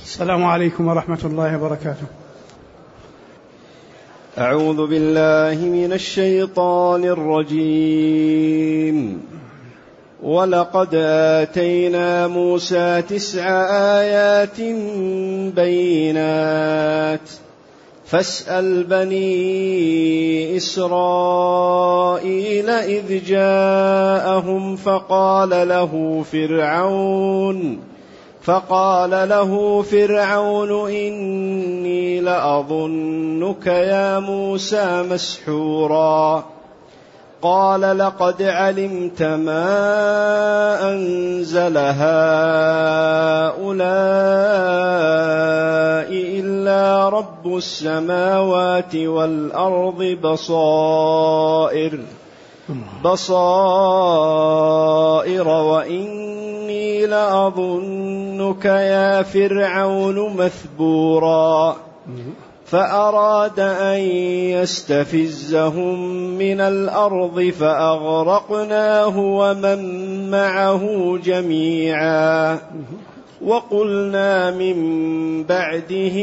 السلام عليكم ورحمة الله وبركاته. أعوذ بالله من الشيطان الرجيم. ولقد آتينا موسى 9 آيات بينات فاسأل بني إسرائيل إذ جاءهم فقال له فرعون إني لأظنك يا موسى مسحورا. قال لقد علمت ما أنزل هؤلاء إلا رب السماوات والأرض بصائر وإني لأظنك يا فرعون مثبورا. فأراد أن يستفزهم من الأرض فأغرقناه ومن معه جميعا. وقلنا من بعده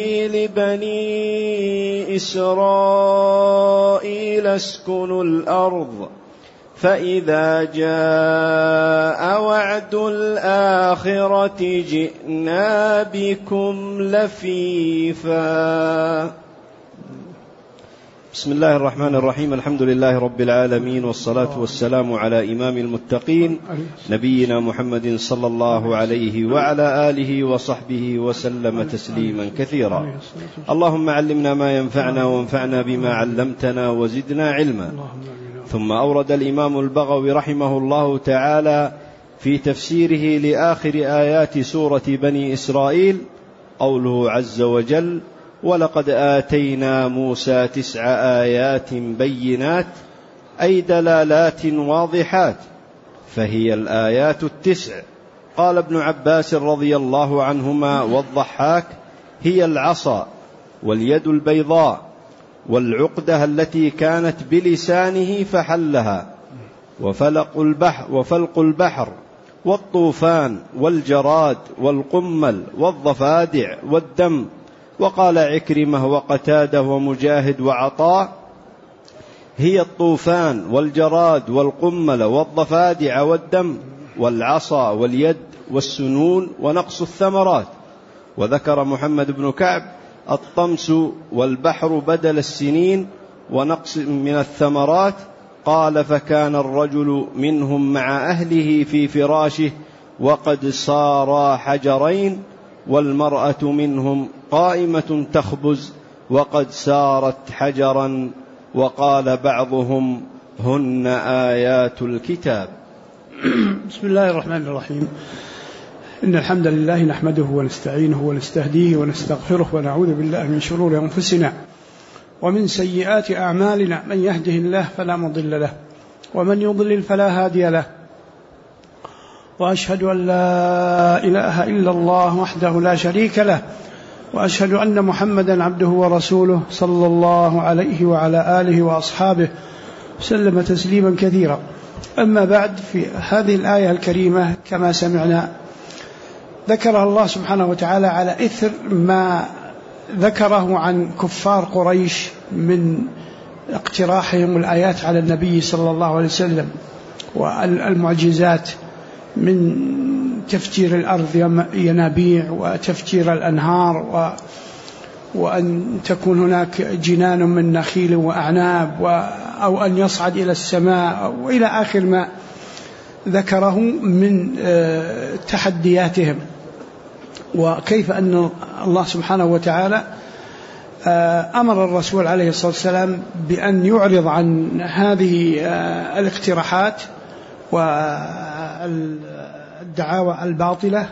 لبني إسرائيل اسكنوا الأرض فإذا جاء وعد الآخرة جئنا بكم لفيفا. بسم الله الرحمن الرحيم. الحمد لله رب العالمين، والصلاة والسلام على إمام المتقين نبينا محمد صلى الله عليه وعلى آله وصحبه وسلم تسليما كثيرا. اللهم علمنا ما ينفعنا وانفعنا بما علمتنا وزدنا علما. ثم أورد الإمام البغوي رحمه الله تعالى في تفسيره لآخر آيات سورة بني إسرائيل قوله عز وجل: ولقد آتينا موسى 9 آيات بينات، أي دلالات واضحات، فهي الآيات 9. قال ابن عباس رضي الله عنهما والضحاك: هي العصا واليد البيضاء والعقدة التي كانت بلسانه فحلها، وفلق البحر والطوفان والجراد والقمل والضفادع والدم. وقال عكرمة وقتادة ومجاهد وعطاء: هي الطوفان والجراد والقمل والضفادع والدم والعصا واليد والسنون ونقص الثمرات. وذكر محمد بن كعب: الطمس والبحر بدل السنين ونقص من الثمرات. قال: فكان الرجل منهم مع أهله في فراشه وقد صارا حجرين، والمرأة منهم قائمة تخبز وقد سارت حجرا. وقال بعضهم: هن آيات الكتاب. بسم الله الرحمن الرحيم. إن الحمد لله نحمده ونستعينه ونستهديه ونستغفره ونعوذ بالله من شرور أنفسنا ومن سيئات أعمالنا. من يهده الله فلا مضل له ومن يضلل فلا هادي له. وأشهد أن لا إله إلا الله وحده لا شريك له، وأشهد أن محمدا عبده ورسوله صلى الله عليه وعلى آله وأصحابه وسلم تسليما كثيرا. أما بعد، في هذه الآية الكريمة كما سمعنا ذكرها الله سبحانه وتعالى على إثر ما ذكره عن كفار قريش من اقتراحهم الآيات على النبي صلى الله عليه وسلم والمعجزات من تفجير الأرض ينابيع وتفجير الأنهار وأن تكون هناك جنان من نخيل وأعناب أو أن يصعد إلى السماء وإلى آخر ما ذكره من تحدياتهم، وكيف أن الله سبحانه وتعالى أمر الرسول عليه الصلاة والسلام بأن يعرض عن هذه الاقتراحات والدعاوى الباطلة،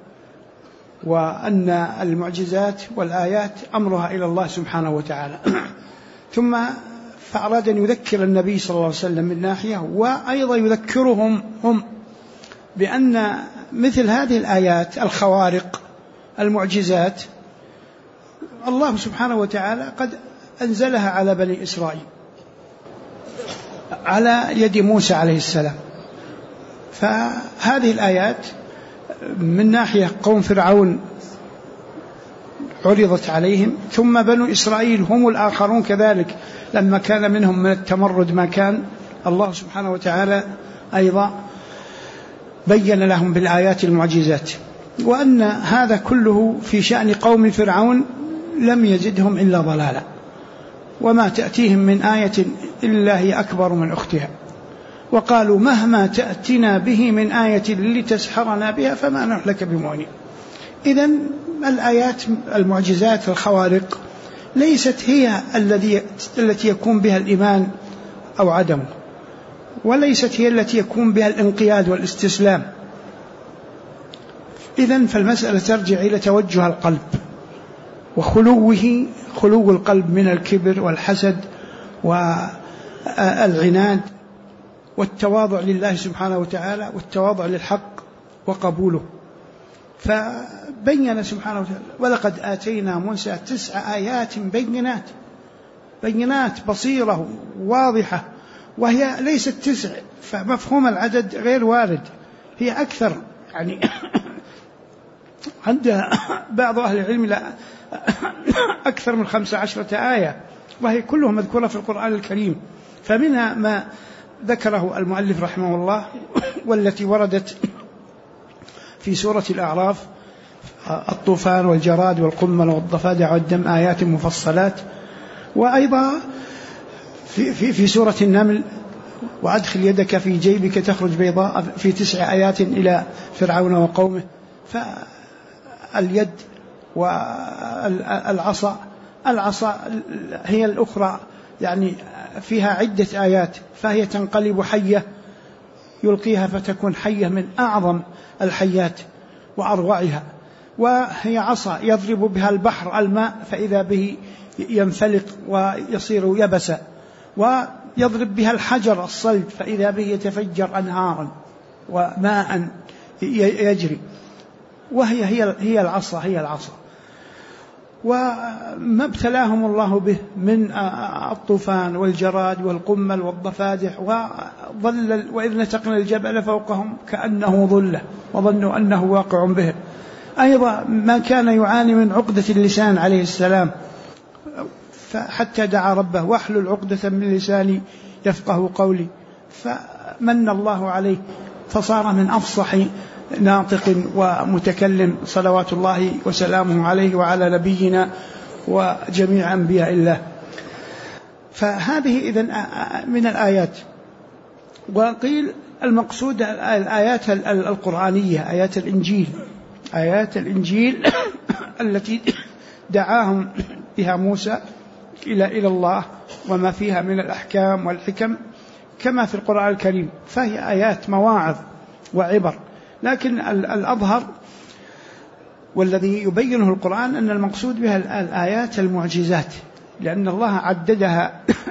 وأن المعجزات والآيات أمرها إلى الله سبحانه وتعالى. ثم فأراد أن يذكر النبي صلى الله عليه وسلم من ناحية، وأيضا يذكرهم هم بأن مثل هذه الآيات الخوارق المعجزات الله سبحانه وتعالى قد أنزلها على بني إسرائيل على يد موسى عليه السلام. فهذه الآيات من ناحية قوم فرعون عرضت عليهم. ثم بنو إسرائيل هم الآخرون كذلك، لما كان منهم من التمرد ما كان، الله سبحانه وتعالى أيضا بين لهم بالآيات المعجزات. وأن هذا كله في شأن قوم فرعون لم يزدهم إلا ضلالا، وما تأتيهم من آية إلا هي أكبر من أختها، وقالوا مهما تأتنا به من آية لتسحرنا بها فما نحن لك بمؤمنين. إذن الآيات المعجزات الخوارق ليست هي التي يكون بها الإيمان أو عدمه، وليست هي التي يكون بها الانقياد والاستسلام. إذن فالمسألة ترجع إلى توجه القلب وخلوه، خلو القلب من الكبر والحسد والعناد، والتواضع لله سبحانه وتعالى، والتواضع للحق وقبوله. فبين سبحانه وتعالى ولقد آتينا موسى 9 آيات بينات بصيرة واضحة، وهي ليست 9، فمفهوم العدد غير وارد، هي أكثر. يعني عند بعض أهل العلم لا أكثر من 15 آية، وهي كلها مذكورة في القرآن الكريم. فمنها ما ذكره المؤلف رحمه الله، والتي وردت في سورة الأعراف: الطوفان والجراد والقمل والضفادع والدم آيات مفصلات. وأيضا في سورة النمل: وأدخل يدك في جيبك تخرج بيضاء، في 9 آيات إلى فرعون وقومه. فاليد والعصا، العصا هي الأخرى، يعني فيها عدة آيات، فهي تنقلب حية يلقيها فتكون حية من أعظم الحيات وأروعها، وهي عصا يضرب بها البحر الماء فإذا به ينفلق ويصير يبسا، ويضرب بها الحجر الصلب فإذا به يتفجر أنهارا وماء يجري، هي العصا. وما ابتلاهم الله به من الطوفان والجراد والقمل والضفادع، وإذ نتقنا الجبل فوقهم كأنه ظلة وظنوا أنه واقع بهم. أيضا ما كان يعاني من عقدة اللسان عليه السلام، فحتى دعا ربه: واحلل عقدة من لساني يفقه قولي، فمن الله عليه فصار من أفصح ناطق ومتكلم، صلوات الله وسلامه عليه وعلى نبينا وجميع أنبياء الله. فهذه إذن من الآيات. وقيل المقصود الآيات القرآنية، آيات الإنجيل التي دعاهم بها موسى إلى الله، وما فيها من الأحكام والحكم كما في القرآن الكريم، فهي آيات مواعظ وعبر. لكن الأظهر والذي يبينه القرآن أن المقصود بها الآيات المعجزات، لأن الله عددها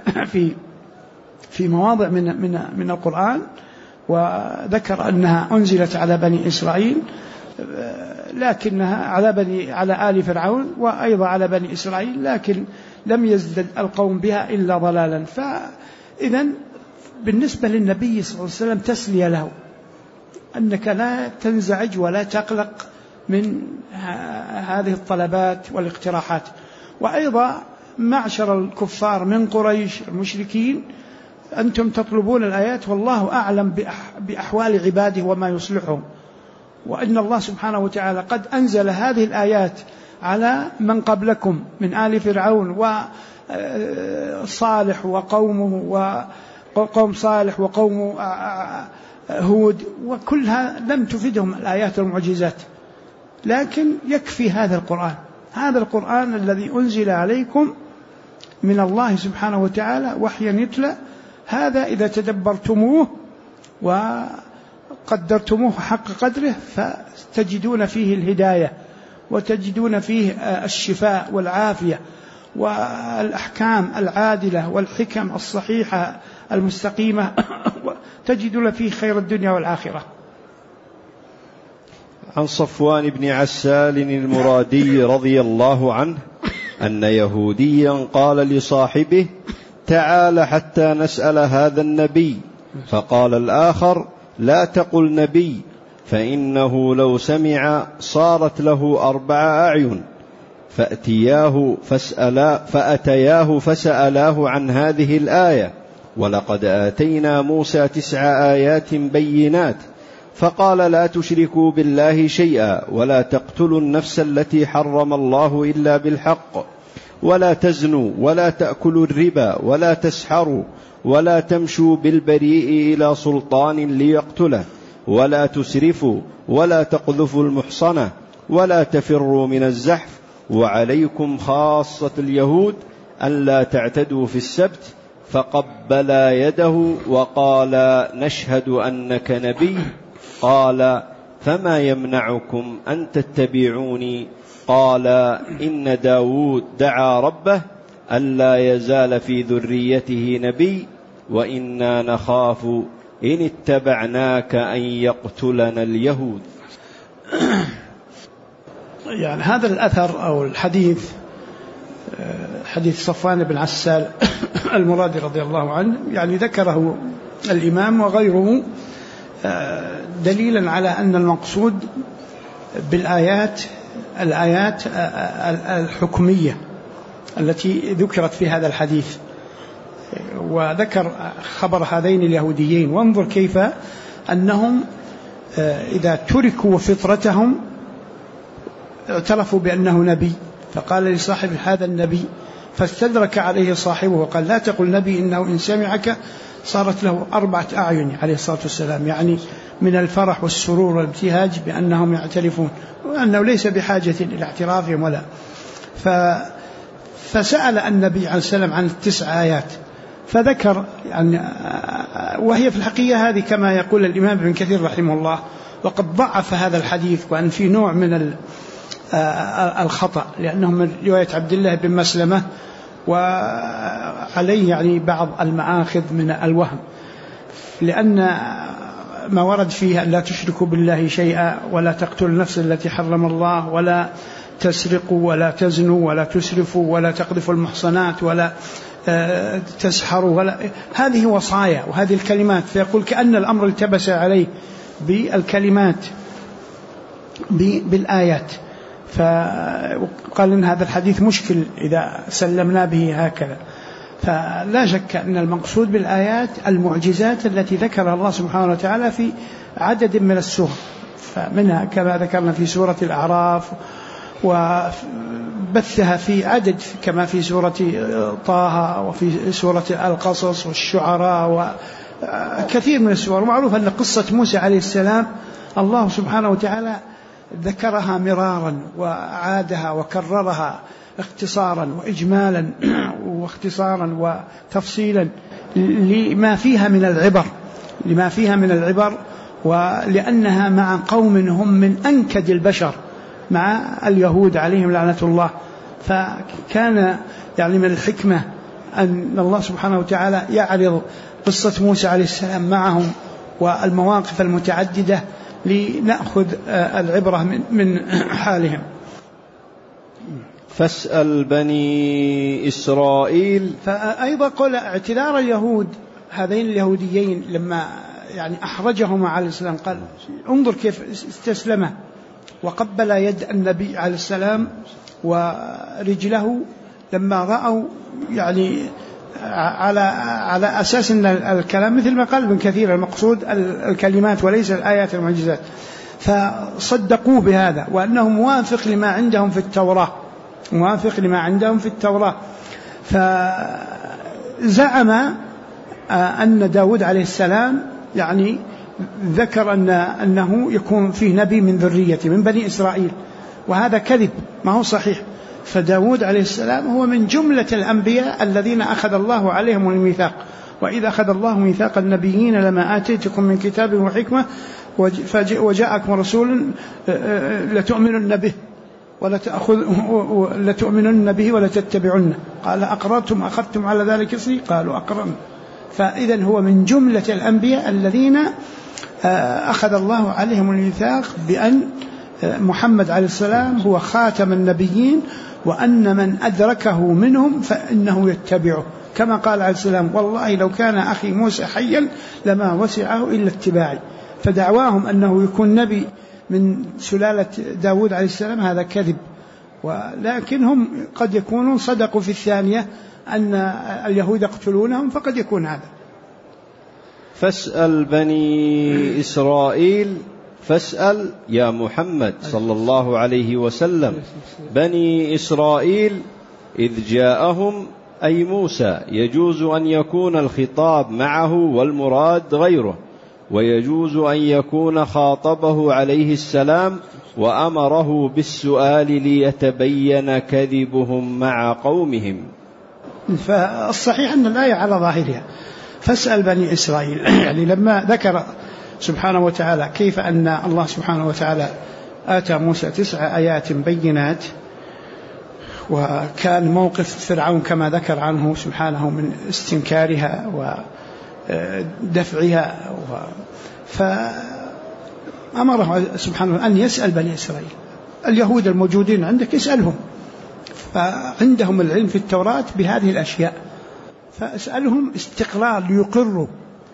في مواضع من القرآن، وذكر أنها أنزلت على بني إسرائيل، لكنها على آل فرعون وأيضا على بني إسرائيل، لكن لم يزدد القوم بها إلا ضلالا. فإذن بالنسبة للنبي صلى الله عليه وسلم تسلية له، أنك لا تنزعج ولا تقلق من هذه الطلبات والاقتراحات. وأيضا معشر الكفار من قريش المشركين: أنتم تطلبون الآيات والله أعلم بأحوال عباده وما يصلحهم، وأن الله سبحانه وتعالى قد أنزل هذه الآيات على من قبلكم من آل فرعون وصالح وقومه وقوم صالح وقوم هود، وكلها لم تفيدهم الآيات والمعجزات. لكن يكفي هذا القرآن الذي أنزل عليكم من الله سبحانه وتعالى وحيا يتلى، هذا إذا تدبرتموه وقدرتموه حق قدره فتجدون فيه الهداية، وتجدون فيه الشفاء والعافية والأحكام العادلة والحكم الصحيحة المستقيمة، تجدون فيه خير الدنيا والآخرة. عن صفوان بن عسال المرادي رضي الله عنه أن يهوديا قال لصاحبه: تعال حتى نسأل هذا النبي. فقال الآخر: لا تقل نبي، فإنه لو سمع صارت له 4 أعين. فأتياه فسألاه عن هذه الآية: ولقد آتينا موسى 9 آيات بينات، فقال: لا تشركوا بالله شيئا، ولا تقتلوا النفس التي حرم الله إلا بالحق، ولا تزنوا، ولا تأكلوا الربا، ولا تسحروا، ولا تمشوا بالبريء إلى سلطان ليقتله، ولا تسرفوا، ولا تقذفوا المحصنة، ولا تفروا من الزحف، وعليكم خاصة اليهود ألا تعتدوا في السبت. فقبلا يده وقال: نشهد أنك نبي. قال: فما يمنعكم أن تتبعوني؟ قال: إن داود دعا ربه ألا يزال في ذريته نبي، وإنا نخاف إن اتبعناك أن يقتلنا اليهود. يعني هذا الأثر أو الحديث، حديث صفوان بن عسال المرادي رضي الله عنه، يعني ذكره الإمام وغيره دليلا على أن المقصود بالآيات الآيات الحكمية التي ذكرت في هذا الحديث. وذكر خبر هذين اليهوديين، وانظر كيف أنهم إذا تركوا فطرتهم اعترفوا بأنه نبي، فقال لصاحب هذا النبي، فاستدرك عليه صاحبه وقال: لا تقل نبي، إنه إن سمعك صارت له 4 أعين عليه الصلاة والسلام، يعني من الفرح والسرور والابتهاج بأنهم يعترفون، وأنه ليس بحاجة إلى اعترافهم ولا. فسأل النبي عليه السلام عن 9 آيات، فذكر يعني، وهي في الحقيقة هذه كما يقول الإمام ابن كثير رحمه الله، وقد ضعف هذا الحديث، وأن في نوع من الخطأ، لأنه من رواية عبد الله بن مسلمة، وعليه يعني بعض المآخذ من الوهم، لأن ما ورد فيه أن لا تشركوا بالله شيئا، ولا تقتلوا النفس التي حرم الله، ولا تسرقوا، ولا تزنوا، ولا تسرفوا، ولا تقذفوا المحصنات، ولا تسحروا، ولا، هذه وصايا وهذه الكلمات. فيقول كأن الأمر التبس عليه بالكلمات بالآيات، فقال إن هذا الحديث مشكل إذا سلمنا به هكذا. فلا شك أن المقصود بالآيات المعجزات التي ذكرها الله سبحانه وتعالى في عدد من السور، فمنها كما ذكرنا في سورة الأعراف، وبثها في عدد كما في سورة طه، وفي سورة القصص والشعراء، وكثير من السور. ومعروف أن قصة موسى عليه السلام الله سبحانه وتعالى ذكرها مرارا وعادها وكررها اختصارا وإجمالا واختصارا وتفصيلا لما فيها من العبر، ولأنها مع قوم هم من أنكد البشر، مع اليهود عليهم لعنة الله. فكان يعني من الحكمة أن الله سبحانه وتعالى يعرض قصة موسى عليه السلام معهم والمواقف المتعددة لنأخذ العبرة من حالهم. فاسأل بني إسرائيل. فأيضا قال اعتذار اليهود هذين اليهوديين لما يعني أحرجهما عليه السلام، قال انظر كيف استسلمه وقبل يد النبي عليه السلام ورجله لما رأوا يعني على أساس أن الكلام مثل ما قال ابن كثير المقصود الكلمات وليس الآيات المعجزات، فصدقوه بهذا وأنه موافق لما عندهم في التوراة. فزعم أن داود عليه السلام يعني ذكر أنه يكون فيه نبي من ذريته من بني إسرائيل، وهذا كذب ما هو صحيح. فداود عليه السلام هو من جملة الأنبياء الذين أخذ الله عليهم الميثاق، وإذا أخذ الله ميثاق النبيين لما آتيتكم من كتاب وحكمة وجاءكم رسول لتؤمنن به ولا تتبعن، قال أقررتم أخذتم على ذلك إصري، قالوا أقررنا. فإذن هو من جملة الأنبياء الذين أخذ الله عليهم الميثاق بأن محمد عليه السلام هو خاتم النبيين، وأن من أدركه منهم فإنه يتبعه، كما قال عليه السلام والله لو كان أخي موسى حيا لما وسعه إلا اتباعي. فدعواهم أنه يكون نبي من سلالة داود عليه السلام هذا كذب، ولكنهم قد يكونون صدقوا في الثانية أن اليهود يقتلونهم، فقد يكون هذا. فاسأل بني إسرائيل، فاسأل يا محمد صلى الله عليه وسلم بني إسرائيل إذ جاءهم أي موسى، يجوز أن يكون الخطاب معه والمراد غيره، ويجوز أن يكون خاطبه عليه السلام وأمره بالسؤال ليتبين كذبهم مع قومهم. فالصحيح أن الآية على ظاهرها فاسأل بني إسرائيل، يعني لما ذكر سبحانه وتعالى كيف أن الله سبحانه وتعالى آتى موسى 9 آيات بينات، وكان موقف فرعون كما ذكر عنه سبحانه من استنكارها ودفعها، فأمره سبحانه أن يسأل بني إسرائيل. اليهود الموجودين عندك يسألهم، فعندهم العلم في التوراة بهذه الأشياء، فاسألهم استقرار ليقروا،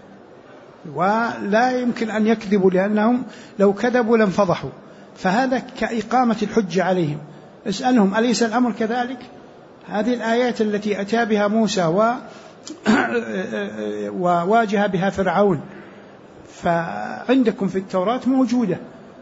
ولا يمكن أن يكذبوا لأنهم لو كذبوا لانفضحوا، فهذا كإقامة الحجة عليهم. اسألهم أليس الأمر كذلك؟ هذه الآيات التي أتى بها موسى وواجه بها فرعون فعندكم في التوراة موجودة.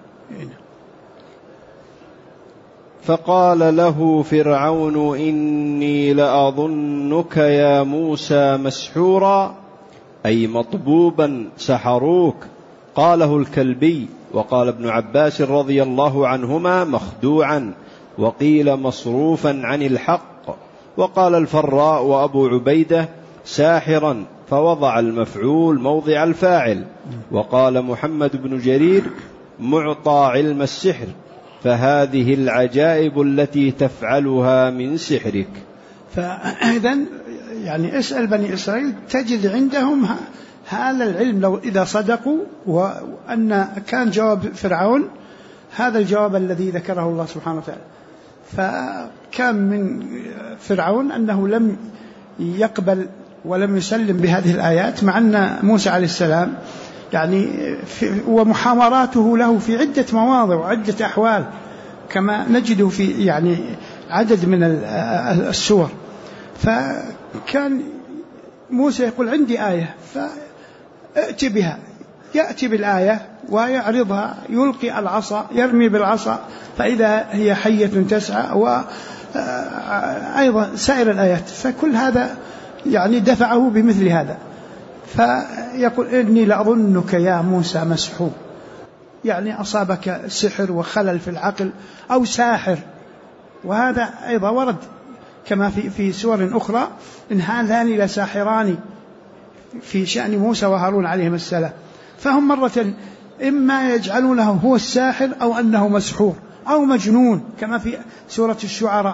فقال له فرعون إني لأظنك يا موسى مسحورا، أي مطبوبا سحروك. قاله الكلبي، وقال ابن عباس رضي الله عنهما مخدوعا، وقيل مصروفا عن الحق. وقال الفراء وأبو عبيدة ساحرا، فوضع المفعول موضع الفاعل. وقال محمد بن جرير معطى علم السحر، فهذه العجائب التي تفعلها من سحرك. فإذن يعني اسأل بني إسرائيل تجد عندهم هذا العلم، لو إذا صدقوا، وأن كان جواب فرعون هذا الجواب الذي ذكره الله سبحانه وتعالى. فكان من فرعون أنه لم يقبل ولم يسلم بهذه الآيات، مع أن موسى عليه السلام يعني ومحاوراته له في عدة مواضع وعدة أحوال كما نجده في يعني عدد من السور. فكان موسى يقول عندي آية فأتي بها، يأتي بالآية ويعرضها، يلقي العصا، يرمي بالعصا فإذا هي حية تسعى، وأيضا سائر الآيات. فكل هذا يعني دفعه بمثل هذا. فيقول إني لأظنك يا موسى مسحور، يعني أصابك سحر وخلل في العقل أو ساحر. وهذا أيضا ورد كما في سور أخرى إن هذان لساحران في شأن موسى وهارون عليهم السلام. فهم مرة إما يجعلونه هو الساحر أو أنه مسحور أو مجنون كما في سورة الشعراء.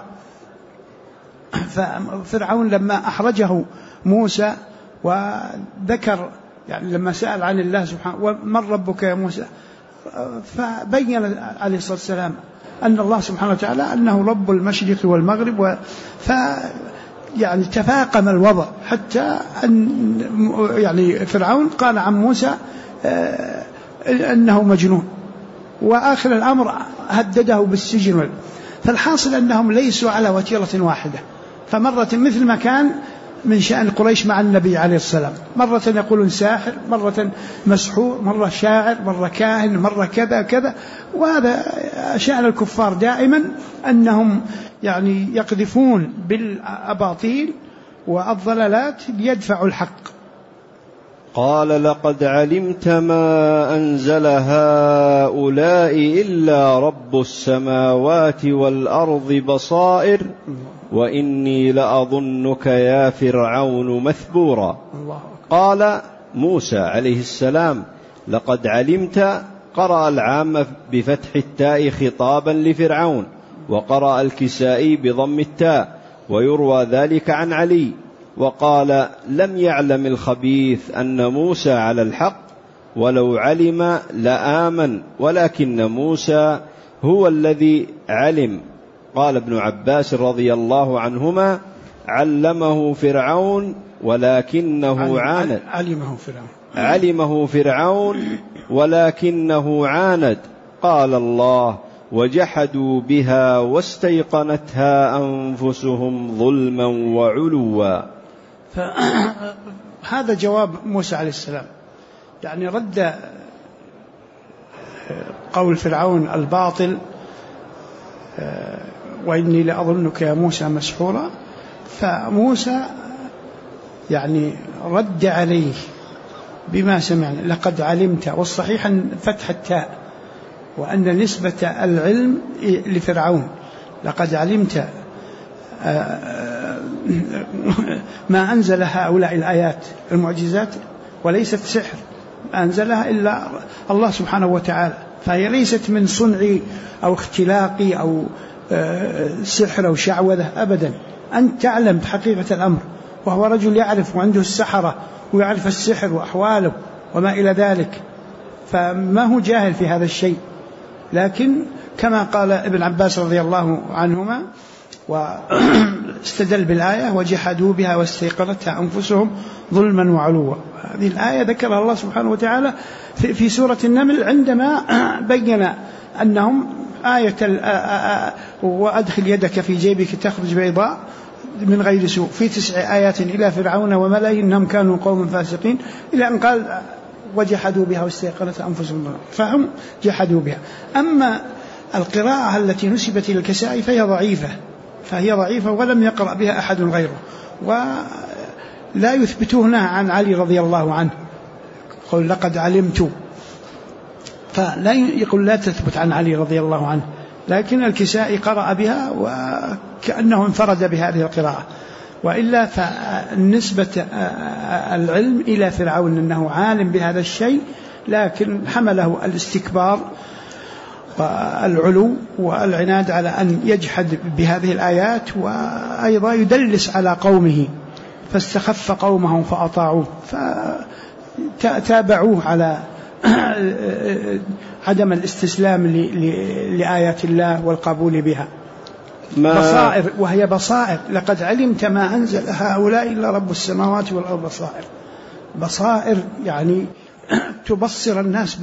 ففرعون لما أحرجه موسى وذكر يعني لما سأل عن الله سبحانه ومن ربك يا موسى، فبين عليه الصلاة والسلام أن الله سبحانه وتعالى أنه رب المشرق والمغرب. يعني تفاقم الوضع حتى أن يعني فرعون قال عن موسى أنه مجنون، وآخر الأمر هدده بالسجن. فالحاصل أنهم ليسوا على وتيرة واحدة، فمرة مثل ما كان من شأن قريش مع النبي عليه السلام، مرة يقولون ساحر، مرة مسحور، مرة شاعر، مرة كاهن، مرة كذا كذا. وهذا شأن الكفار دائما أنهم يعني يقذفون بالأباطيل والضلالات ليدفعوا الحق. قال لقد علمت ما أنزل هؤلاء إلا رب السماوات والأرض بصائر وإني لأظنك يا فرعون مثبورا. قال موسى عليه السلام لقد علمت، قرأ العامة بفتح التاء خطابا لفرعون، وقرأ الكسائي بضم التاء، ويروى ذلك عن علي. وقال لم يعلم الخبيث أن موسى على الحق، ولو علم لآمن، ولكن موسى هو الذي علم. قال ابن عباس رضي الله عنهما علمه فرعون ولكنه عاند، علمه فرعون ولكنه عاند. قال الله وجحدوا بها واستيقنتها أنفسهم ظلما وعلوا. فهذا جواب موسى عليه السلام، يعني رد قول فرعون الباطل وإني لأظنك يا موسى مسحورا. فموسى يعني رد عليه بما سمعنا لقد علمت، والصحيح أن فتح التاء وأن نسبة العلم لفرعون. لقد علمت ما أنزل هؤلاء الآيات المعجزات وليست سحر، ما أنزلها إلا الله سبحانه وتعالى، فهي ليست من صنعي أو اختلاقي أو سحر أو شعوذة أبدا. أنت تعلم حقيقة الأمر، وهو رجل يعرف وعنده السحرة ويعرف السحر وأحواله وما إلى ذلك، فما هو جاهل في هذا الشيء. لكن كما قال ابن عباس رضي الله عنهما واستدل بالآية وجحدوا بها واستيقنتها أنفسهم ظلما وعلوا. هذه الآية ذكرها الله سبحانه وتعالى في سورة النمل عندما بين أنهم آية وأدخل يدك في جيبك تخرج بيضاء من غير سوء في 9 آيات إلى فرعون وملئه إنهم كانوا قوم فاسقين، إلى أن قال وجحدوا بها واستيقنتها أنفسهم، فهم جحدوا بها. أما القراءة التي نسبت إلى الكسائي فهي ضعيفة ولم يقرأ بها أحد غيره، ولا يثبتونها عن علي رضي الله عنه. قل لقد علمت، فلا يقول لا تثبت عن علي رضي الله عنه، لكن الكسائي قرأ بها وكأنه انفرد بهذه القراءة. وإلا فنسبة العلم إلى فرعون أنه عالم بهذا الشيء، لكن حمله الاستكبار والعلو والعناد على أن يجحد بهذه الآيات، وأيضا يدلس على قومه، فاستخف قومه فأطاعوه فتابعوه على عدم الاستسلام لآيات الله والقبول بها. بصائر، وهي بصائر. لقد علمت ما أنزل هؤلاء إلا رب السماوات والأرض بصائر يعني تبصر الناس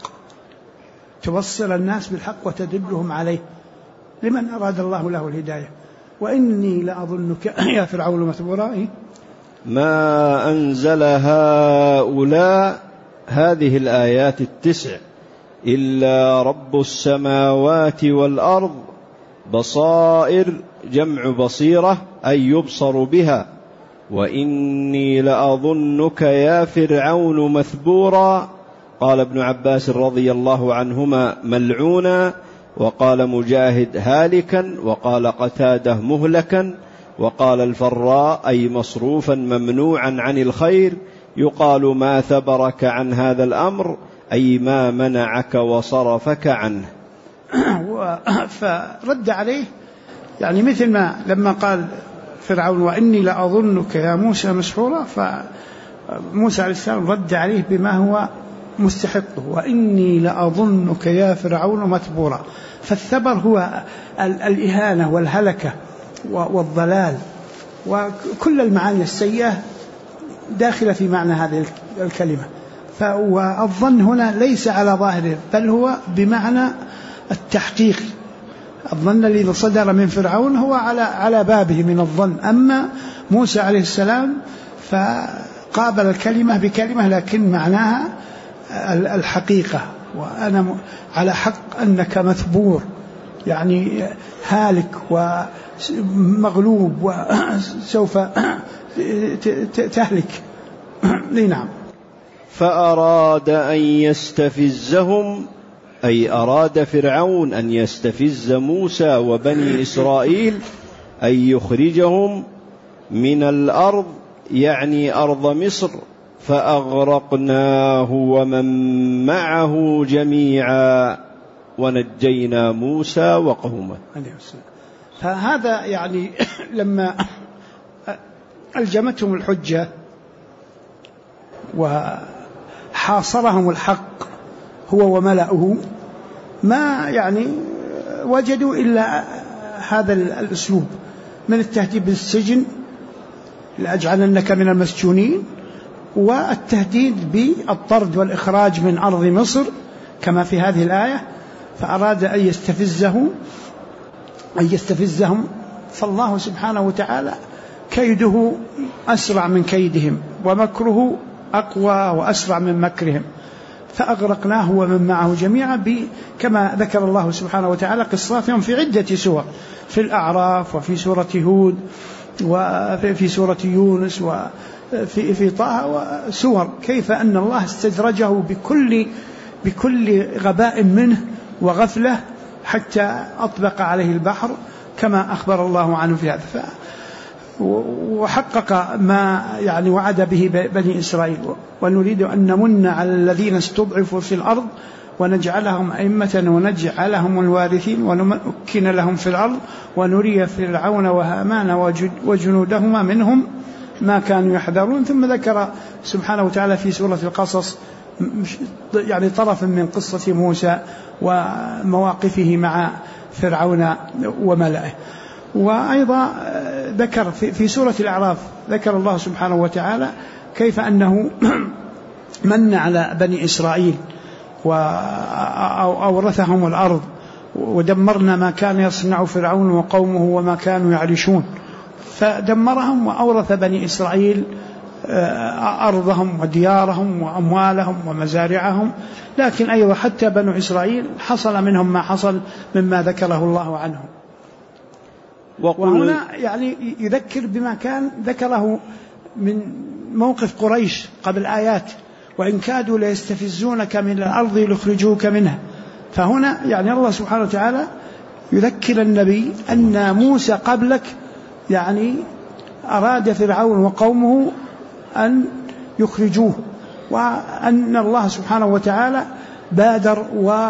بالحق وتدلهم عليه لمن أراد الله له الهداية. وإني لأظنك يا فرعون مثبورا. ما أنزل هؤلاء هذه الآيات 9 إلا رب السماوات والأرض. بصائر جمع بصيرة أي يبصر بها. وإني لأظنك يا فرعون مثبورا. قال ابن عباس رضي الله عنهما ملعونا، وقال مجاهد هالكا، وقال قتاده مهلكا، وقال الفراء أي مصروفا ممنوعا عن الخير. يقال ما ثبرك عن هذا الأمر أي ما منعك وصرفك عنه. فرد عليه يعني مثل ما لما قال فرعون وإني لأظنك يا موسى مسحورا، فموسى عليه السلام رد عليه بما هو مستحقه، وإني لأظنك يا فرعون مثبورا. فالثبر هو الإهانة والهلكة والضلال وكل المعاني السيئة داخلة في معنى هذه الكلمة. والظن هنا ليس على ظاهره بل هو بمعنى التحقيق. الظن الذي صدر من فرعون هو على بابه من الظن. أما موسى عليه السلام فقابل الكلمة بكلمة لكن معناها الحقيقة، وأنا على حق أنك مثبور يعني هالك ومغلوب وسوف تهلك. نعم. فأراد أن يستفزهم، أي أراد فرعون أن يستفز موسى وبني إسرائيل، أن يخرجهم من الأرض يعني أرض مصر، فأغرقناه ومن معه جميعا ونجينا موسى وقومه. فهذا يعني لما ألجمتهم الحجة وحاصرهم الحق هو وملأه، ما يعني وجدوا إلا هذا الأسلوب من التهديد بالسجن لأجعلنك من المسجونين، والتهديد بالطرد والإخراج من أرض مصر كما في هذه الآية، فأراد أن يستفزهم، فالله سبحانه وتعالى كيده أسرع من كيدهم ومكره أقوى وأسرع من مكرهم، فأغرقناه ومن معه جميعا، كما ذكر الله سبحانه وتعالى قصاتهم في عدة سور، في الأعراف وفي سورة هود وفي سورة يونس وفي طه وسور، كيف أن الله استدرجه بكل غباء منه وغفلة حتى أطبق عليه البحر كما أخبر الله عنه في هذا، وحقق ما يعني وعد به بني إسرائيل. ونريد أن نمن على الذين استضعفوا في الأرض ونجعلهم أئمة ونجعلهم الوارثين ونمكن لهم في الأرض ونري فرعون وهامان وجنودهما منهم ما كانوا يحذرون. ثم ذكر سبحانه وتعالى في سورة القصص يعني طرفا من قصة موسى ومواقفه مع فرعون وملئه. وأيضا ذكر في سورة الأعراف ذكر الله سبحانه وتعالى كيف أنه من على بني إسرائيل وأورثهم الأرض، ودمرنا ما كان يصنع فرعون وقومه وما كانوا يعرشون، فدمرهم وأورث بني إسرائيل أرضهم وديارهم وأموالهم ومزارعهم. لكن أيضا حتى بنو إسرائيل حصل منهم ما حصل مما ذكره الله عنهم. وهنا يعني يذكر بما كان ذكره من موقف قريش قبل آيات، وإن كادوا ليستفزونك من الأرض ليخرجوك منها. فهنا يعني الله سبحانه وتعالى يذكر النبي أن موسى قبلك يعني أراد فرعون وقومه أن يخرجوه، وأن الله سبحانه وتعالى بادر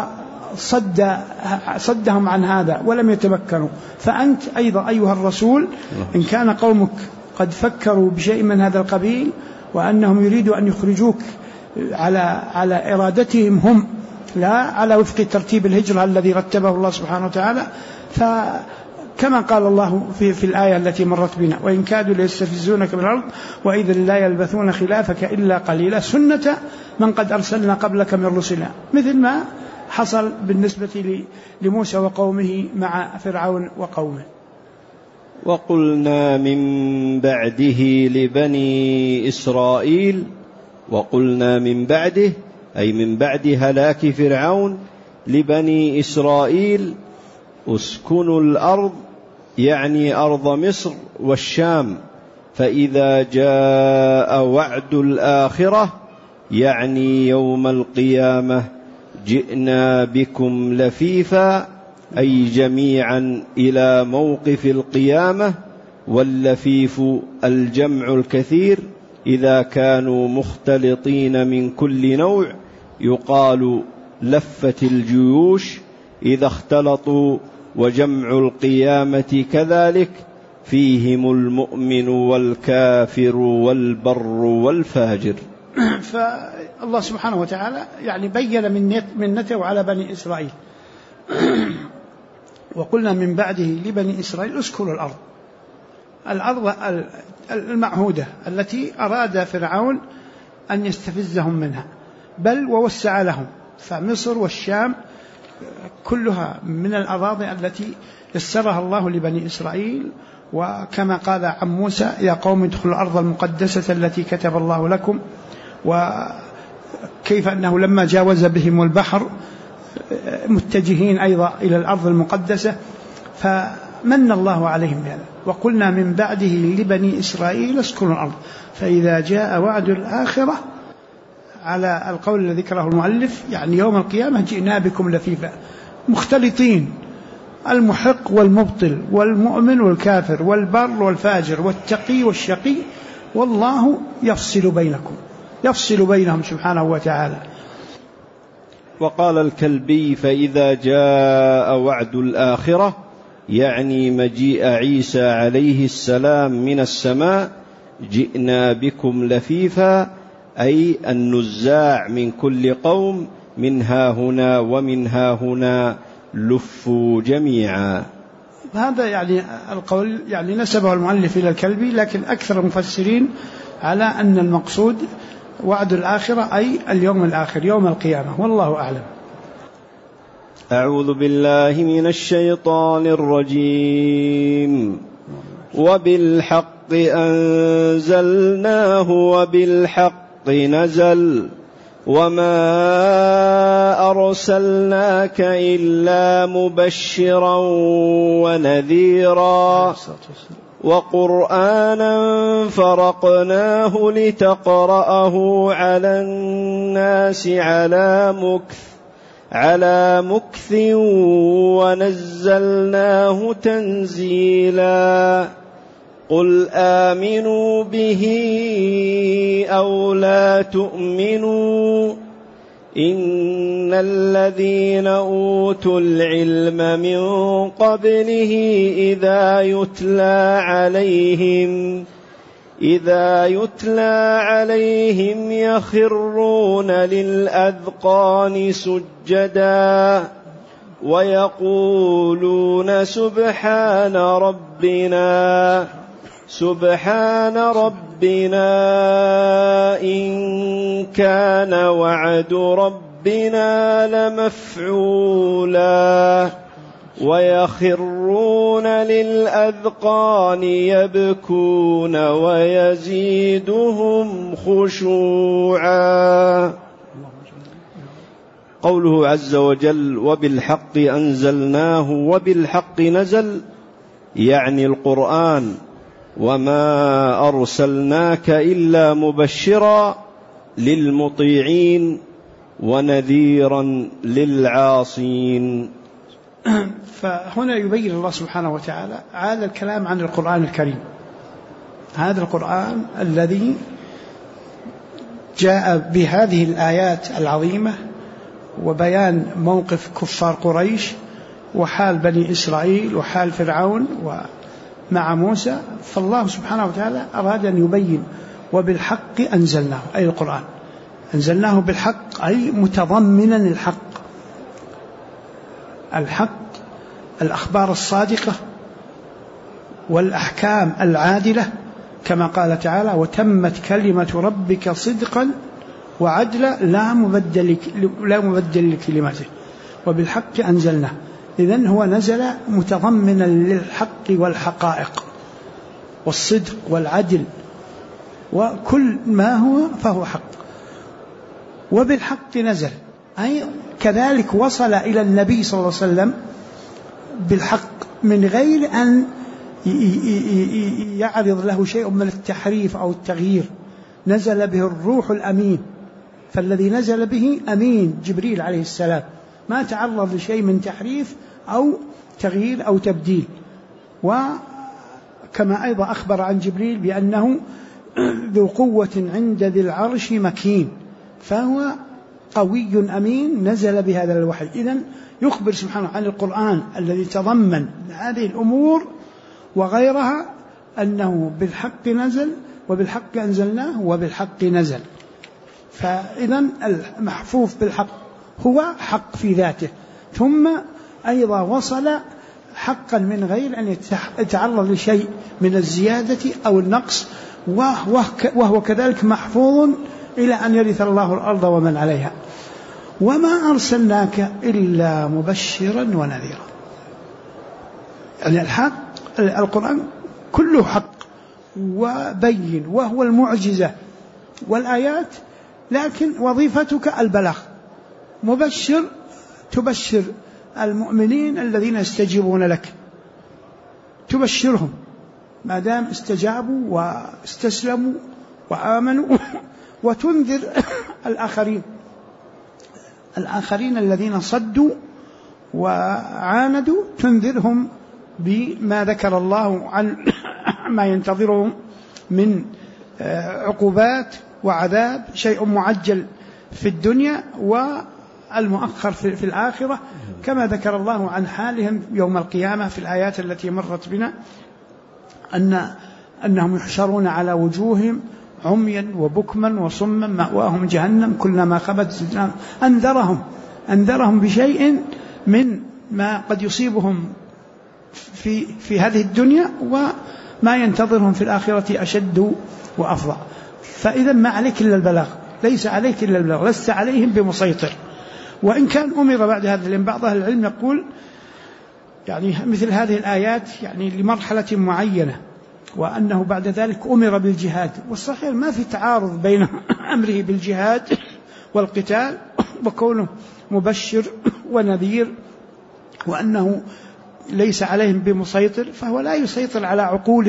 وصدهم عن هذا ولم يتمكنوا. فأنت أيضا أيها الرسول إن كان قومك قد فكروا بشيء من هذا القبيل وأنهم يريدوا أن يخرجوك على إرادتهم هم لا على وفق ترتيب الهجرة الذي رتبه الله سبحانه وتعالى، فكما قال الله في الآية التي مرت بنا وإن كادوا ليستفزونك من الأرض وإذا لا يلبثون خلافك إلا قليلا سنة من قد أرسلنا قبلك من رسلنا، مثل ما حصل بالنسبة لموسى وقومه مع فرعون وقومه. وقلنا من بعده لبني إسرائيل، وقلنا من بعده أي من بعد هلاك فرعون لبني إسرائيل اسكنوا الأرض، يعني أرض مصر والشام، فإذا جاء وعد الآخرة يعني يوم القيامة جئنا بكم لفيفا، أي جميعا إلى موقف القيامة. واللفيف الجمع الكثير إذا كانوا مختلطين من كل نوع، يقال لفت الجيوش إذا اختلطوا. وجمع القيامة كذلك فيهم المؤمن والكافر والبر والفاجر. فالله سبحانه وتعالى يعني بين منته على بني إسرائيل. وقلنا من بعده لبني إسرائيل اسكنوا الأرض المعهودة التي أراد فرعون أن يستفزهم منها، بل ووسع لهم، فمصر والشام كلها من الأراضي التي يسرها الله لبني إسرائيل. وكما قال عن موسى يا قوم ادخلوا الأرض المقدسة التي كتب الله لكم، وكيف أنه لما جاوز بهم البحر متجهين أيضا إلى الأرض المقدسة فمن الله عليهم بهذا. وقلنا من بعده لبني إسرائيل اسكنوا الأرض فإذا جاء وعد الآخرة على القول الذي ذكره المؤلف يعني يوم القيامة جئنا بكم لفيفا مختلطين، المحق والمبطل والمؤمن والكافر والبر والفاجر والتقي والشقي، والله يفصل بينهم سبحانه وتعالى. وقال الكلبي فإذا جاء وعد الآخرة يعني مجيء عيسى عليه السلام من السماء جئنا بكم لفيفا، أي النزاع من كل قوم من ها هنا ومن ها هنا لفوا جميعا. هذا يعني القول يعني نسبه المؤلف إلى الكلبي، لكن أكثر المفسرين على أن المقصود وعد الآخرة أي اليوم الآخر يوم القيامة، والله أعلم. أعوذ بالله من الشيطان الرجيم. وبالحق أنزلناه وبالحق نزل وما أرسلناك إلا مبشرا ونذيرا وقرآنا فرقناه لتقرأه على الناس على مكث ونزلناه تنزيلا. قل آمنوا به أو لا تؤمنوا إن الذين أوتوا العلم من قبله إذا يتلى عليهم يخرون للأذقان سجدا ويقولون سبحان ربنا إن كان وعد ربنا لمفعولا ويخرون للأذقان يبكون ويزيدهم خشوعا. قوله عز وجل وبالحق أنزلناه وبالحق نزل يعني القرآن. وما أرسلناك إلا مبشرا للمطيعين ونذيرا للعاصين. فهنا يبين الله سبحانه وتعالى هذا الكلام عن القرآن الكريم، هذا القرآن الذي جاء بهذه الآيات العظيمة وبيان موقف كفار قريش وحال بني إسرائيل وحال فرعون ومع موسى. فالله سبحانه وتعالى أراد أن يبين وبالحق أنزلناه، أي القرآن أنزلناه بالحق أي متضمنا الحق الأخبار الصادقة والأحكام العادلة كما قال تعالى وتمت كلمة ربك صدقا وعدلا لا مبدل لكلمته وبالحق أنزلناه. إذن هو نزل متضمنا للحق والحقائق والصدق والعدل وكل ما هو فهو حق. وبالحق نزل أي كذلك وصل إلى النبي صلى الله عليه وسلم بالحق من غير أن يعرض له شيء من التحريف أو التغيير. نزل به الروح الأمين، فالذي نزل به أمين جبريل عليه السلام، ما تعرض لشيء من تحريف أو تغيير أو تبديل. وكما أيضا أخبر عن جبريل بأنه ذو قوة عند ذي العرش مكين، فهو قوي أمين نزل بهذا الوحي. إذن يخبر سبحانه عن القرآن الذي تضمن هذه الأمور وغيرها أنه بالحق نزل وبالحق أنزلناه وبالحق نزل. فإذن المحفوظ بالحق هو حق في ذاته، ثم أيضا وصل حقا من غير أن يتعرض لشيء من الزيادة أو النقص، وهو كذلك محفوظ إلى أن يرث الله الأرض ومن عليها. وما أرسلناك إلا مبشرا ونذيرا، يعني الحق القرآن كله حق وبين وهو المعجزة والآيات، لكن وظيفتك البلاغ. مبشر تبشر المؤمنين الذين يستجيبون لك، تبشرهم ما دام استجابوا واستسلموا وآمنوا، وتنذر الآخرين الذين صدوا وعاندوا، تنذرهم بما ذكر الله عن ما ينتظرهم من عقوبات وعذاب، شيء معجل في الدنيا والمؤخر في الآخرة، كما ذكر الله عن حالهم يوم القيامة في الآيات التي مرت بنا أنهم يحشرون على وجوههم عميا وبكما وصما مأواهم جهنم كلما خبت زدناهم. أنذرهم بشيء من ما قد يصيبهم في هذه الدنيا وما ينتظرهم في الآخرة أشد وأفظع. فإذا ما عليك إلا البلاغ، ليس عليك إلا البلاغ، لست عليهم بمسيطر. وإن كان أمر بعد هذا، لأن بعض أهل العلم يقول يعني مثل هذه الآيات يعني لمرحلة معينة، وأنه بعد ذلك أمر بالجهاد. والصحيح ما في تعارض بين أمره بالجهاد والقتال وكونه مبشر ونذير، وأنه ليس عليهم بمسيطر، فهو لا يسيطر على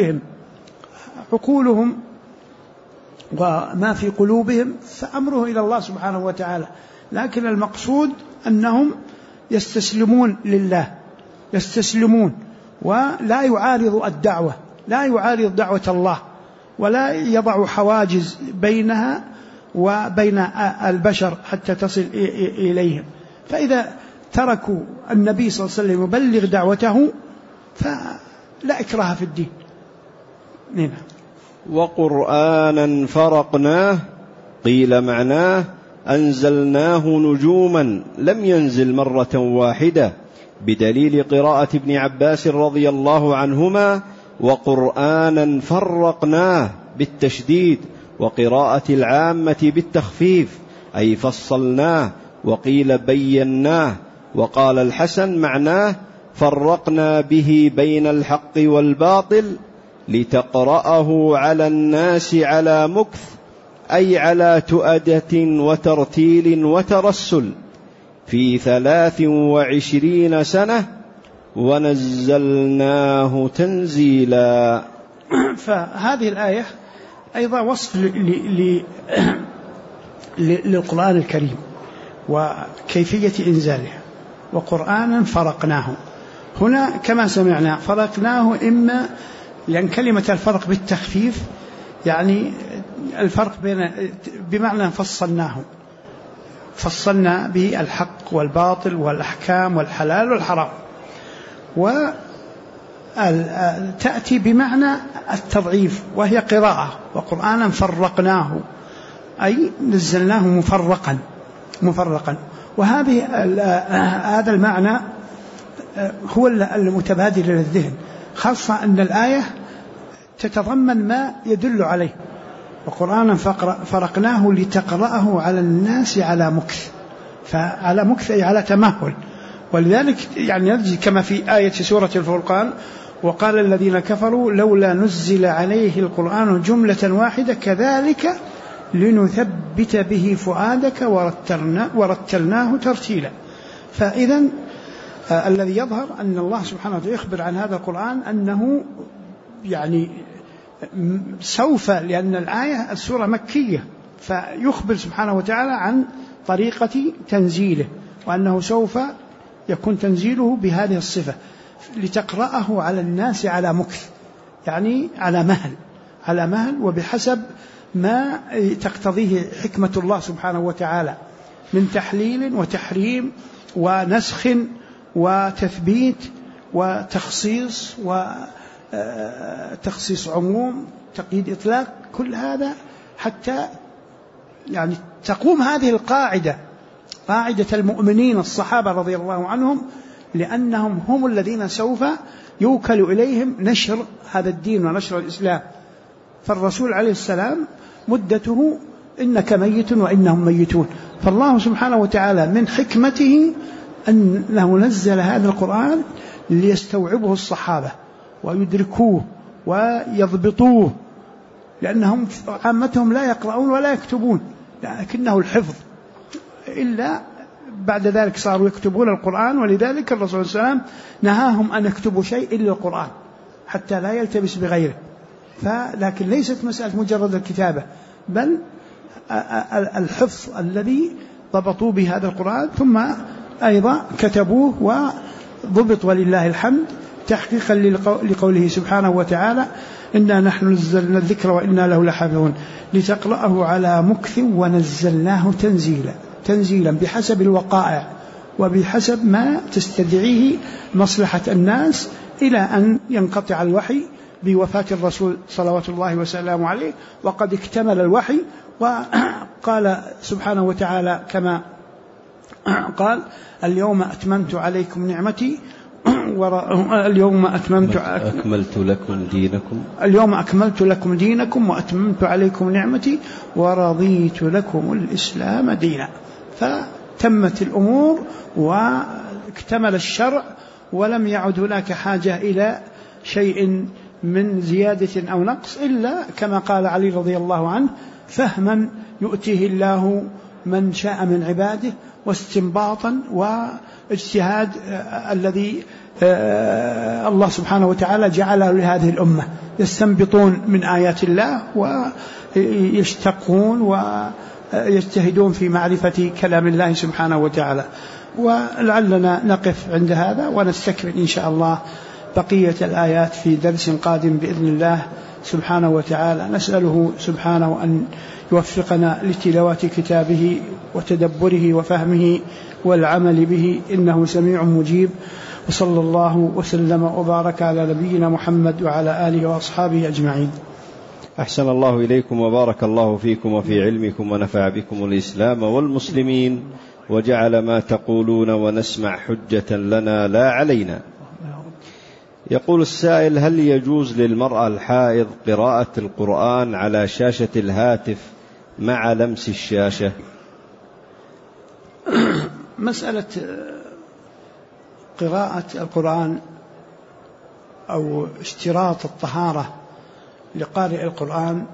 عقولهم وما في قلوبهم، فأمره إلى الله سبحانه وتعالى. لكن المقصود أنهم يستسلمون لله، يستسلمون ولا يعارض الدعوة، لا يعارض دعوة الله، ولا يضع حواجز بينها وبين البشر حتى تصل إليهم. فإذا تركوا النبي صلى الله عليه وسلم يبلغ دعوته فلا إكراه في الدين. نعم. وقرآنا فرقناه قيل معناه أنزلناه نجوما لم ينزل مرة واحدة، بدليل قراءة ابن عباس رضي الله عنهما وقرآنا فرقناه بالتشديد، وقراءة العامة بالتخفيف أي فصلناه، وقيل بيناه. وقال الحسن معناه فرقنا به بين الحق والباطل لتقرأه على الناس على مكث، أي على تؤدة وترتيل وترسل في 23 سنة ونزلناه تنزيلا. فهذه الآية أيضا وصف للقرآن الكريم وكيفية إنزاله. وقرآنا فرقناه، هنا كما سمعنا فرقناه، إما لأن كلمة الفرق بالتخفيف يعني الفرق بمعنى فصلنا به الحق والباطل والأحكام والحلال والحرام، وتأتي بمعنى التضعيف وهي قراءة. وقرآنا فرقناه أي نزلناه مفرقا. هذا المعنى هو المتبادل للذهن، خاصة أن الآية تتضمن ما يدل عليه. وقرآنا فرقناه لتقرأه على الناس على مكث، فعلى مكث أي على تمهل. ولذلك يعني يجي كما في آية سورة الفرقان وقال الذين كفروا لولا نزل عليه القرآن جملة واحدة كذلك لنثبت به فؤادك ورتلناه ترتيلا. فإذا الذي يظهر أن الله سبحانه وتعالى يخبر عن هذا القرآن أنه يعني سوف، لأن الآية السورة مكية، فيخبر سبحانه وتعالى عن طريقة تنزيله، وأنه سوف يكون تنزيله بهذه الصفة لتقرأه على الناس على مكث، يعني على مهل وبحسب ما تقتضيه حكمة الله سبحانه وتعالى من تحليل وتحريم ونسخ وتثبيت وتخصيص وتخصيص عموم تقييد إطلاق، كل هذا حتى يعني تقوم هذه القاعدة، قاعدة المؤمنين الصحابة رضي الله عنهم، لأنهم هم الذين سوف يوكل إليهم نشر هذا الدين ونشر الإسلام. فالرسول عليه السلام مدته إنك ميت وإنهم ميتون. فالله سبحانه وتعالى من حكمته أنه نزل هذا القرآن ليستوعبه الصحابة ويدركوه ويضبطوه، لأنهم عامتهم لا يقرؤون ولا يكتبون، لكنه الحفظ، إلا بعد ذلك صاروا يكتبون القرآن. ولذلك الرسول صلى الله عليه وسلم نهاهم أن يكتبوا شيء إلا القرآن حتى لا يلتبس بغيره. لكن ليست مسألة مجرد الكتابة، بل الحفظ الذي ضبطوا بهذا القرآن، ثم أيضا كتبوه وضبط ولله الحمد، تحقيقا لقوله سبحانه وتعالى إنا نحن نزلنا الذكر وإنا له لحافظون لتقرأه على مكث ونزلناه تنزيلا بحسب الوقائع وبحسب ما تستدعيه مصلحة الناس، إلى أن ينقطع الوحي بوفاة الرسول صلوات الله وسلامه عليه، وقد اكتمل الوحي. وقال سبحانه وتعالى كما قال اليوم أتممت عليكم نعمتي اليوم أكملت لكم دينكم وأتممت عليكم نعمتي ورضيت لكم الإسلام دينا. تمت الأمور واكتمل الشرع، ولم يعد هناك حاجة إلى شيء من زيادة أو نقص، إلا كما قال علي رضي الله عنه: فهما يؤتيه الله من شاء من عباده، واستنباطا واجتهاد الذي الله سبحانه وتعالى جعله لهذه الأمة، يستنبطون من آيات الله ويشتقون ويجتهدون في معرفة كلام الله سبحانه وتعالى. ولعلنا نقف عند هذا ونستكمل إن شاء الله بقية الآيات في درس قادم بإذن الله سبحانه وتعالى. نسأله سبحانه أن يوفقنا لتلاوة كتابه وتدبره وفهمه والعمل به، إنه سميع مجيب. وصلى الله وسلم وبارك على نبينا محمد وعلى آله وأصحابه أجمعين. أحسن الله إليكم وبارك الله فيكم وفي علمكم ونفع بكم الإسلام والمسلمين، وجعل ما تقولون ونسمع حجة لنا لا علينا. يقول السائل: هل يجوز للمرأة الحائض قراءة القرآن على شاشة الهاتف مع لمس الشاشة؟ مسألة قراءة القرآن أو اشتراط الطهارة لقارئ القرآن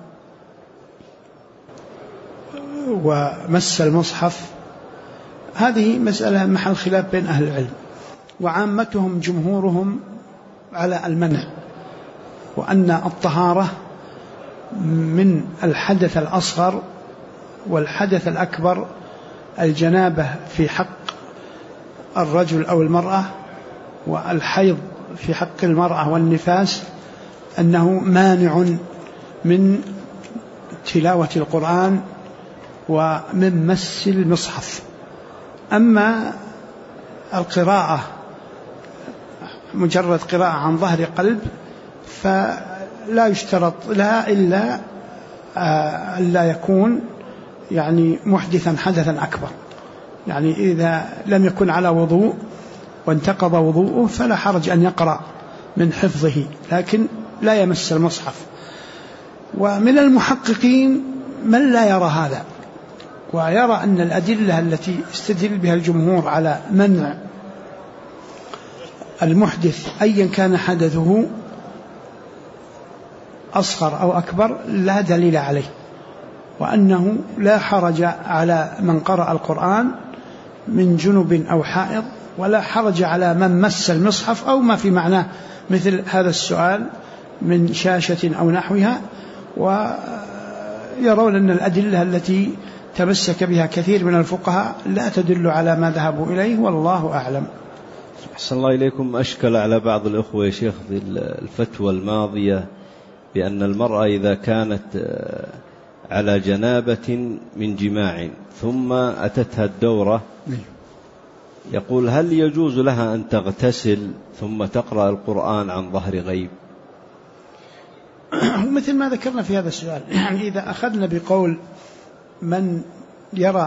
ومس المصحف، هذه مسألة محل خلاف بين أهل العلم، وعامتهم جمهورهم على المنع، وأن الطهارة من الحدث الأصغر والحدث الأكبر، الجنابة في حق الرجل أو المرأة، والحيض في حق المرأة، والنفاس، أنه مانع من تلاوة القرآن ومن مس المصحف. أما القراءة مجرد قراءة عن ظهر قلب فلا يشترط لها إلا ألا يكون يعني محدثا حدثا أكبر، يعني إذا لم يكن على وضوء وانتقض وضوءه فلا حرج أن يقرأ من حفظه، لكن لا يمس المصحف. ومن المحققين من لا يرى هذا، ويرى أن الأدلة التي استدل بها الجمهور على منع المحدث أيا كان حدثه أصغر أو أكبر لا دليل عليه، وأنه لا حرج على من قرأ القرآن من جنب أو حائض، ولا حرج على من مس المصحف أو ما في معناه مثل هذا السؤال من شاشة أو نحوها. ويرون أن الأدلة التي تمسك بها كثير من الفقهاء لا تدل على ما ذهبوا إليه، والله أعلم. أحسن الله إليكم. أشكل على بعض الأخوة يا شيخ في الفتوى الماضية بأن المرأة إذا كانت على جنابة من جماع ثم أتتها الدورة، يقول: هل يجوز لها أن تغتسل ثم تقرأ القرآن عن ظهر غيب؟ مثل ما ذكرنا في هذا السؤال، يعني إذا أخذنا بقول من يرى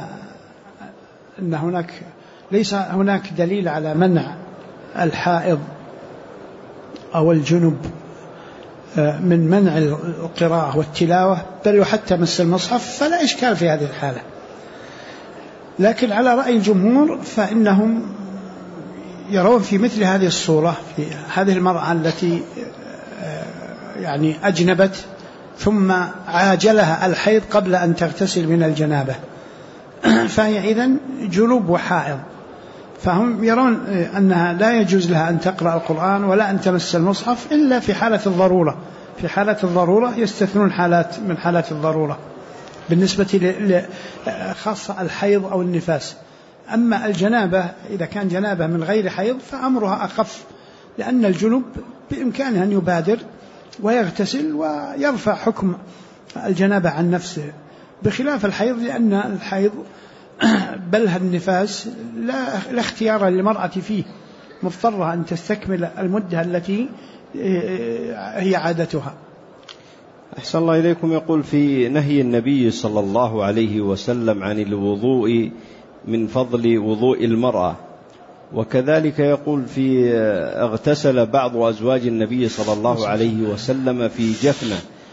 أن هناك ليس هناك دليل على منع الحائض أو الجنب من منع القراءة والتلاوة بل وحتى مس المصحف، فلا إشكال في هذه الحالة. لكن على رأي الجمهور فإنهم يرون في مثل هذه الصورة، في هذه المرأة التي يعني أجنبت ثم عاجلها الحيض قبل أن تغتسل من الجنابة، فهي إذن جنوب وحائض، فهم يرون أنها لا يجوز لها أن تقرأ القرآن ولا أن تمس المصحف إلا في حالة الضرورة. في حالة الضرورة يستثنون حالات من حالات الضرورة بالنسبة خاصة الحيض أو النفاس. أما الجنابة إذا كان جنابة من غير حيض فأمرها أخف، لأن الجنوب بإمكانه أن يبادر ويغتسل ويرفع حكم الجنابة عن نفسه، بخلاف الحيض، لأن الحيض بل النفاس لا اختيار للمرأة فيه، مضطرة أن تستكمل المدة التي هي عادتها. أحسن الله إليكم. يقول: في نهي النبي صلى الله عليه وسلم عن الوضوء من فضل وضوء المرأة، وكذلك يقول في اغتسل بعض أزواج النبي صلى الله عليه وسلم في جفنة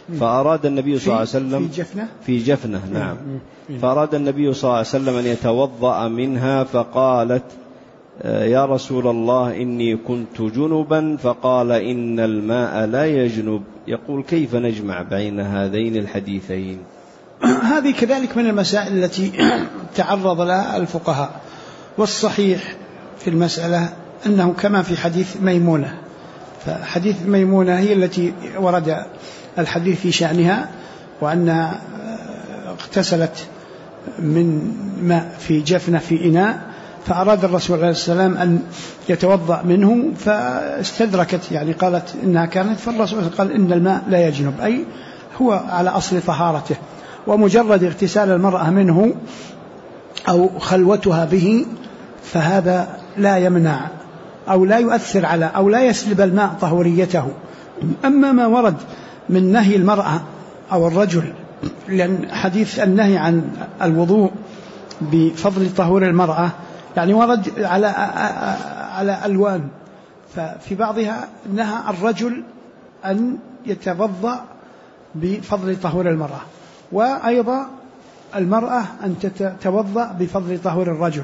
فأراد النبي صلى الله عليه وسلم في جفنة نعم. فأراد النبي صلى الله عليه وسلم أن يتوضأ منها، فقالت يا رسول الله إني كنت جنبا، فقال إن الماء لا يجنب. يقول كيف نجمع بين هذين الحديثين؟ هذه كذلك من المسائل التي تعرض لها الفقهاء، والصحيح في المسألة أنه كما في حديث ميمونة، فحديث ميمونة هي التي ورد الحديث في شأنها، وأنها اغتسلت من ماء في جفنة في إناء، فأراد الرسول عليه السلام أن يتوضأ منه، فاستدركت يعني قالت إنها كانت، فالرسول قال إن الماء لا يجنب، أي هو على أصل طهارته، ومجرد اغتسال المرأة منه أو خلوتها به فهذا لا يمنع أو لا يؤثر على أو لا يسلب الماء طهوريته. أما ما ورد من نهي المرأة أو الرجل، لأن حديث النهي عن الوضوء بفضل طهور المرأة يعني ورد على ألوان، ففي بعضها نهى الرجل أن يتوضأ بفضل طهور المرأة، وأيضا المرأة أن تتوضأ بفضل طهور الرجل،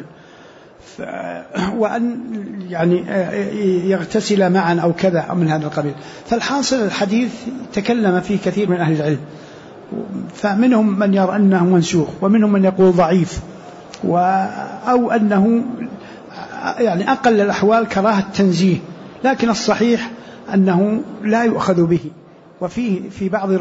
وأن يعني يغتسل معا أو كذا من هذا القبيل. فالحاصل الحديث تكلم فيه كثير من أهل العلم، فمنهم من يرى أنه منسوخ، ومنهم من يقول ضعيف، أو أنه يعني أقل الأحوال كراهة تنزيه، لكن الصحيح أنه لا يؤخذ به، وفيه في بعض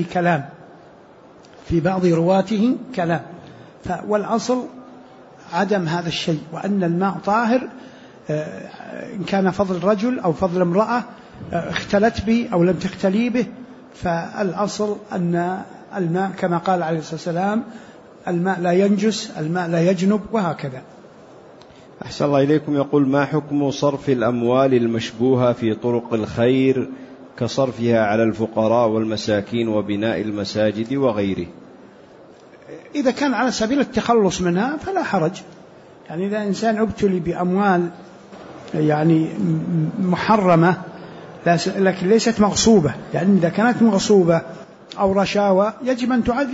رواته كلام، والأصل عدم هذا الشيء، وأن الماء طاهر إن كان فضل رجل أو فضل امرأة اختلت به أو لم تختلي به، فالأصل أن الماء كما قال عليه الصلاة والسلام الماء لا ينجس، الماء لا يجنب، وهكذا. أحسن الله إليكم. يقول ما حكم صرف الأموال المشبوهة في طرق الخير كصرفها على الفقراء والمساكين وبناء المساجد وغيره؟ إذا كان على سبيل التخلص منها فلا حرج، يعني إذا إنسان ابتلي بأموال يعني محرمة لكن ليست مغصوبة، يعني إذا كانت مغصوبة أو رشاوى يجب أن تعاد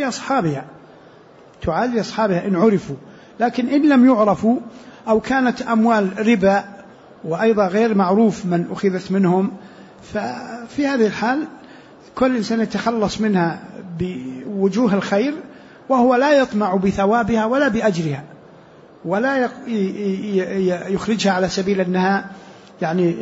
لأصحابها إن عرفوا، لكن إن لم يعرفوا أو كانت أموال ربا وأيضا غير معروف من أخذت منهم، ففي هذه الحال كل إنسان يتخلص منها بوجوه الخير، وهو لا يطمع بثوابها ولا بأجرها، ولا يخرجها على سبيل أنها يعني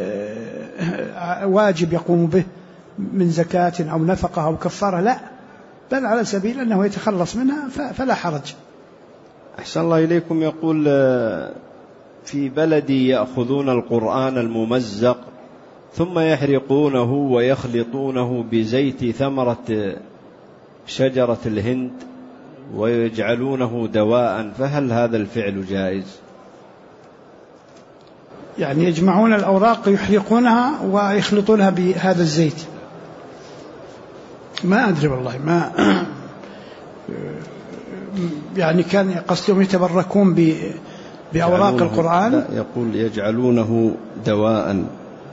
واجب يقوم به من زكاة أو نفقة أو كفارة، لا، بل على سبيل أنه يتخلص منها فلا حرج. أحسن الله إليكم. يقول في بلدي يأخذون القرآن الممزق ثم يحرقونه ويخلطونه بزيت ثمرة شجرة الهند ويجعلونه دواء، فهل هذا الفعل جائز؟ يعني يجمعون الأوراق يحرقونها ويخلطونها بهذا الزيت؟ ما أدري والله، ما يعني كان قصدهم يتبركون بأوراق القرآن؟ لا، يقول يجعلونه دواء.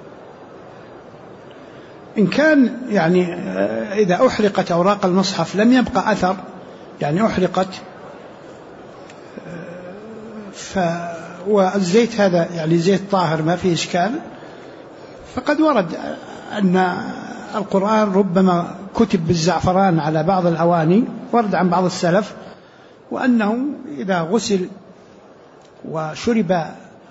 إن كان يعني إذا أحرقت أوراق المصحف لم يبقى أثر، يعني أحرقت والزيت هذا يعني زيت طاهر ما فيه إشكال، فقد ورد أن القرآن ربما كتب بالزعفران على بعض الأواني، ورد عن بعض السلف، وأنه إذا غسل وشرب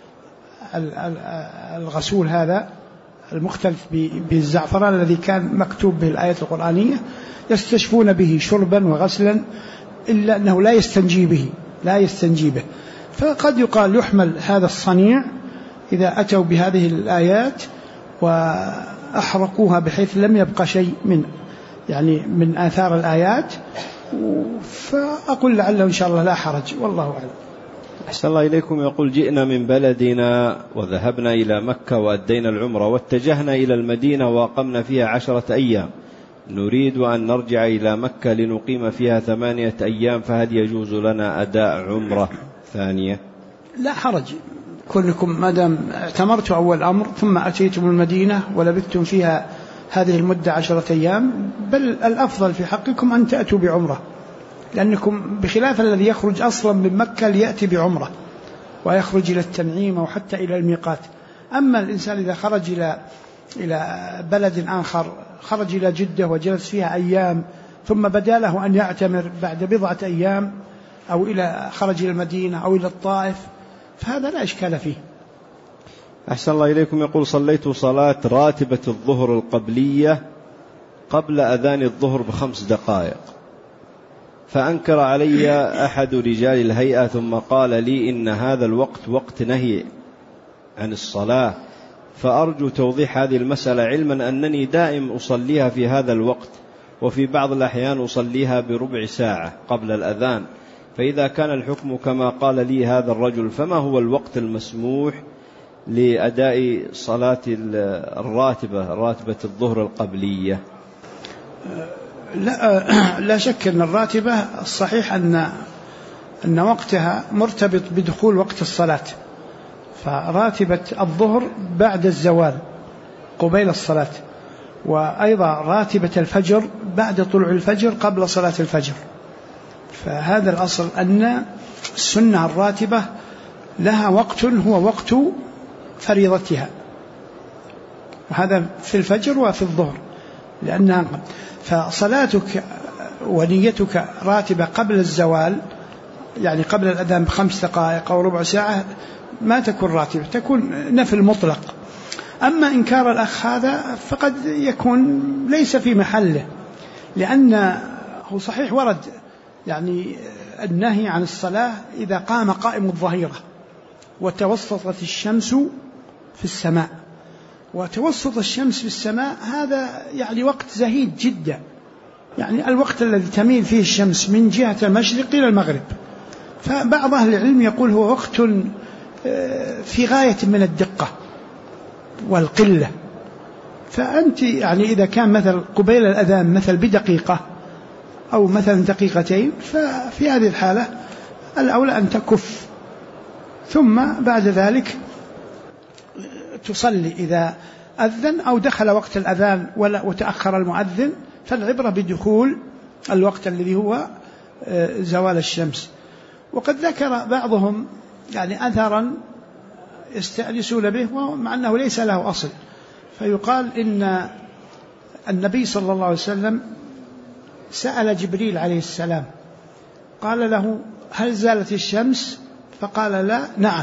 الغسول هذا المختلف بالزعفران الذي كان مكتوب به الآيات القرآنية يستشفون به شربا وغسلا، إلا أنه لا يستنجي به. فقد يقال يحمل هذا الصنيع إذا أتوا بهذه الآيات وأحرقوها بحيث لم يبقى شيء من آثار الآيات، فأقول لعله إن شاء الله لا حرج، والله أعلم. أحسن الله إليكم. يقول جئنا من بلدنا وذهبنا إلى مكة وأدينا العمرة واتجهنا إلى المدينة وأقمنا فيها 10 أيام، نريد أن نرجع إلى مكة لنقيم فيها 8 أيام، فهل يجوز لنا أداء عمرة ثانية؟ لا حرج، كلكم ما دام اعتمرتوا أول أمر ثم أتيتم المدينة ولبثتم فيها هذه المدة 10 أيام، بل الأفضل في حقكم أن تأتوا بعمرة، لأنكم بخلاف الذي يخرج أصلا من مكة ليأتي بعمرة ويخرج إلى التنعيم أو حتى إلى الميقات. أما الإنسان إذا خرج إلى بلد آخر، خرج إلى جدة وجلس فيها أيام ثم بدا له أن يعتمر بعد بضعة أيام، أو خرج إلى المدينة أو إلى الطائف، فهذا لا إشكال فيه. أحسن الله إليكم. يقول: صليت صلاة راتبة الظهر القبلية قبل أذان الظهر ب5 دقائق، فأنكر علي أحد رجال الهيئة ثم قال لي إن هذا الوقت وقت نهي عن الصلاة، فأرجو توضيح هذه المسألة، علما أنني دائم أصليها في هذا الوقت، وفي بعض الأحيان أصليها بربع ساعة قبل الأذان، فإذا كان الحكم كما قال لي هذا الرجل، فما هو الوقت المسموح لأداء صلاة راتبة الظهر القبلية؟ لا شك أن الراتبة الصحيح أن وقتها مرتبط بدخول وقت الصلاة، فراتبة الظهر بعد الزوال قبيل الصلاة، وأيضا راتبة الفجر بعد طلوع الفجر قبل صلاة الفجر. فهذا الأصل أن السنة الراتبة لها وقت هو وقت فريضتها، وهذا في الفجر وفي الظهر، لأنها فصلاتك ونيتك راتبة قبل الزوال، يعني قبل الأذان ب5 دقائق أو ربع ساعة، ما تكون راتبة، تكون نفل مطلق. أما إنكار الأخ هذا فقد يكون ليس في محله، لأنه صحيح ورد يعني النهي عن الصلاة إذا قام قائم الظهيرة وتوسطت الشمس في السماء، وتوسط الشمس في السماء هذا يعني وقت زهيد جدا، يعني الوقت الذي تميل فيه الشمس من جهة المشرق إلى المغرب. فبعض أهل العلم يقول هو وقت في غاية من الدقة والقلة، فأنت يعني إذا كان مثل قبيل الأذان مثل بدقيقة أو مثلا دقيقتين، ففي هذه الحالة الأولى أن تكف، ثم بعد ذلك تصلي إذا أذن أو دخل وقت الأذان وتأخر المؤذن، فالعبرة بدخول الوقت الذي هو زوال الشمس. وقد ذكر بعضهم يعني أثرا يستأنسون به مع أنه ليس له أصل، فيقال إن النبي صلى الله عليه وسلم سأل جبريل عليه السلام قال له: هل زالت الشمس؟ فقال: لا نعم.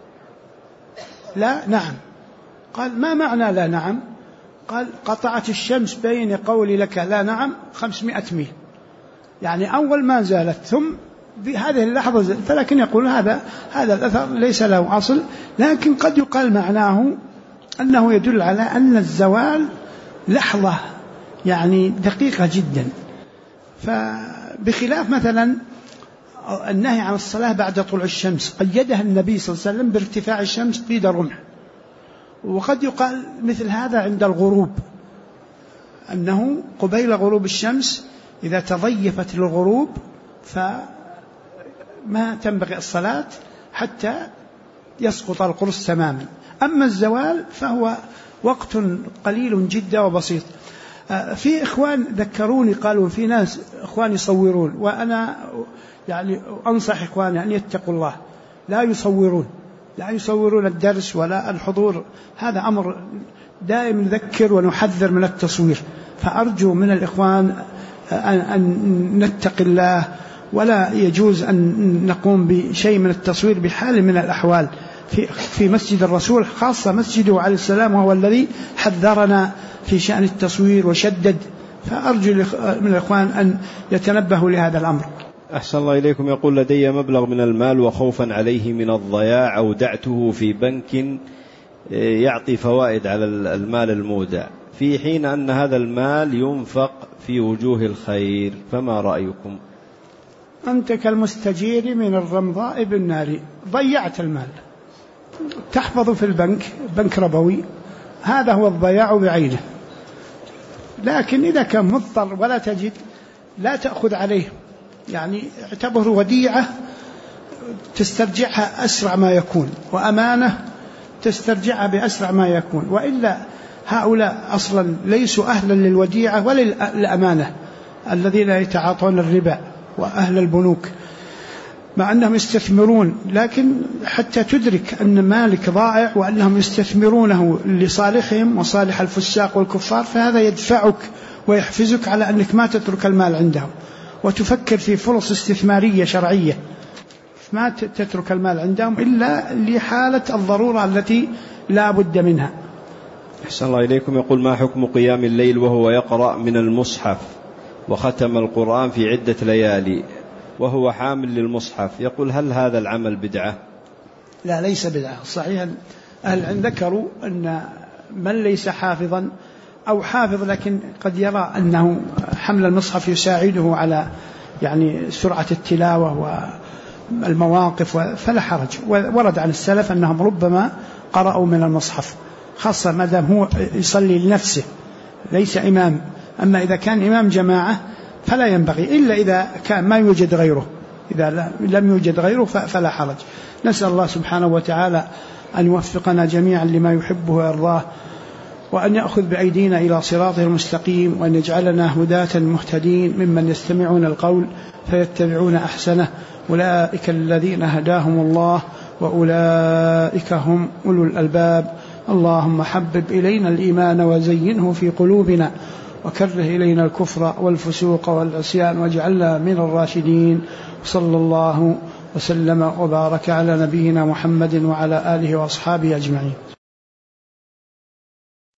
لا نعم. قال: ما معنى لا نعم؟ قال: قطعت الشمس بين قولي لك لا نعم 500 ميل، يعني أول ما زالت ثم بهذه اللحظة زالت. فلكن يقول هذا الأثر ليس له أصل، لكن قد يقال معناه أنه يدل على أن الزوال لحظة يعني دقيقة جدا، فبخلاف مثلا النهي عن الصلاة بعد طلوع الشمس قيدها النبي صلى الله عليه وسلم بارتفاع الشمس قيد الرمح. وقد يقال مثل هذا عند الغروب، أنه قبيل غروب الشمس إذا تضيفت للغروب فما تنبغي الصلاة حتى يسقط القرص تماما. أما الزوال فهو وقت قليل جدا وبسيط. في إخوان ذكروني قالوا في ناس إخوان يصورون، وأنا يعني أنصح إخواني أن يتقوا الله، لا يصورون الدرس ولا الحضور، هذا أمر دائم نذكر ونحذر من التصوير. فأرجو من الإخوان أن نتقي الله، ولا يجوز أن نقوم بشيء من التصوير بحال من الأحوال في مسجد الرسول، خاصة مسجده عليه السلام، وهو الذي حذرنا في شأن التصوير وشدد. فأرجو من الإخوان أن يتنبهوا لهذا الأمر. أحسن الله إليكم. يقول: لدي مبلغ من المال وخوفا عليه من الضياع أودعته في بنك يعطي فوائد على المال المودع، في حين أن هذا المال ينفق في وجوه الخير، فما رأيكم؟ أنت كالمستجير من الرمضاء بالنار، ضيعت المال، تحفظ في البنك، بنك ربوي، هذا هو الضياع بعينه. لكن إذا كان مضطر ولا تجد لا تأخذ عليه، يعني اعتبره وديعة تسترجعها أسرع ما يكون، وأمانة تسترجعها بأسرع ما يكون، وإلا هؤلاء أصلا ليسوا أهلا للوديعة ولا للأمانة الذين يتعاطون الربا وأهل البنوك، مع أنهم يستثمرون، لكن حتى تدرك أن مالك ضائع وأنهم يستثمرونه لصالحهم وصالح الفساق والكفار، فهذا يدفعك ويحفزك على أنك ما تترك المال عندهم وتفكر في فرص استثمارية شرعية، ما تترك المال عندهم إلا لحالة الضرورة التي لا بد منها. أحسن الله إليكم. يقول: ما حكم قيام الليل وهو يقرأ من المصحف وختم القرآن في عدة ليالي وهو حامل للمصحف؟ يقول: هل هذا العمل بدعة؟ لا، ليس بدعة. صحيح أهل العلم ذكروا أن من ليس حافظا أو حافظ لكن قد يرى أنه حمل المصحف يساعده على يعني سرعة التلاوة والمواقف فلا حرج. ورد عن السلف أنهم ربما قرأوا من المصحف، خاصة ما دام هو يصلي لنفسه ليس إمام. أما إذا كان إمام جماعة فلا ينبغي، إلا إذا كان ما يوجد غيره، إذا لم يوجد غيره فلا حرج. نسأل الله سبحانه وتعالى أن يوفقنا جميعا لما يحبه ويرضاه، وأن يأخذ بأيدينا إلى صراطه المستقيم، وأن يجعلنا هداة مهتدين ممن يستمعون القول فيتبعون أحسنه. أولئك الذين هداهم الله وأولئك هم أولو الألباب. اللهم حبب إلينا الإيمان وزينه في قلوبنا، وكره إلينا الكفر والفسوق والعصيان، واجعلنا من الراشدين. صلى الله وسلم وبارك على نبينا محمد وعلى آله وأصحابه أجمعين.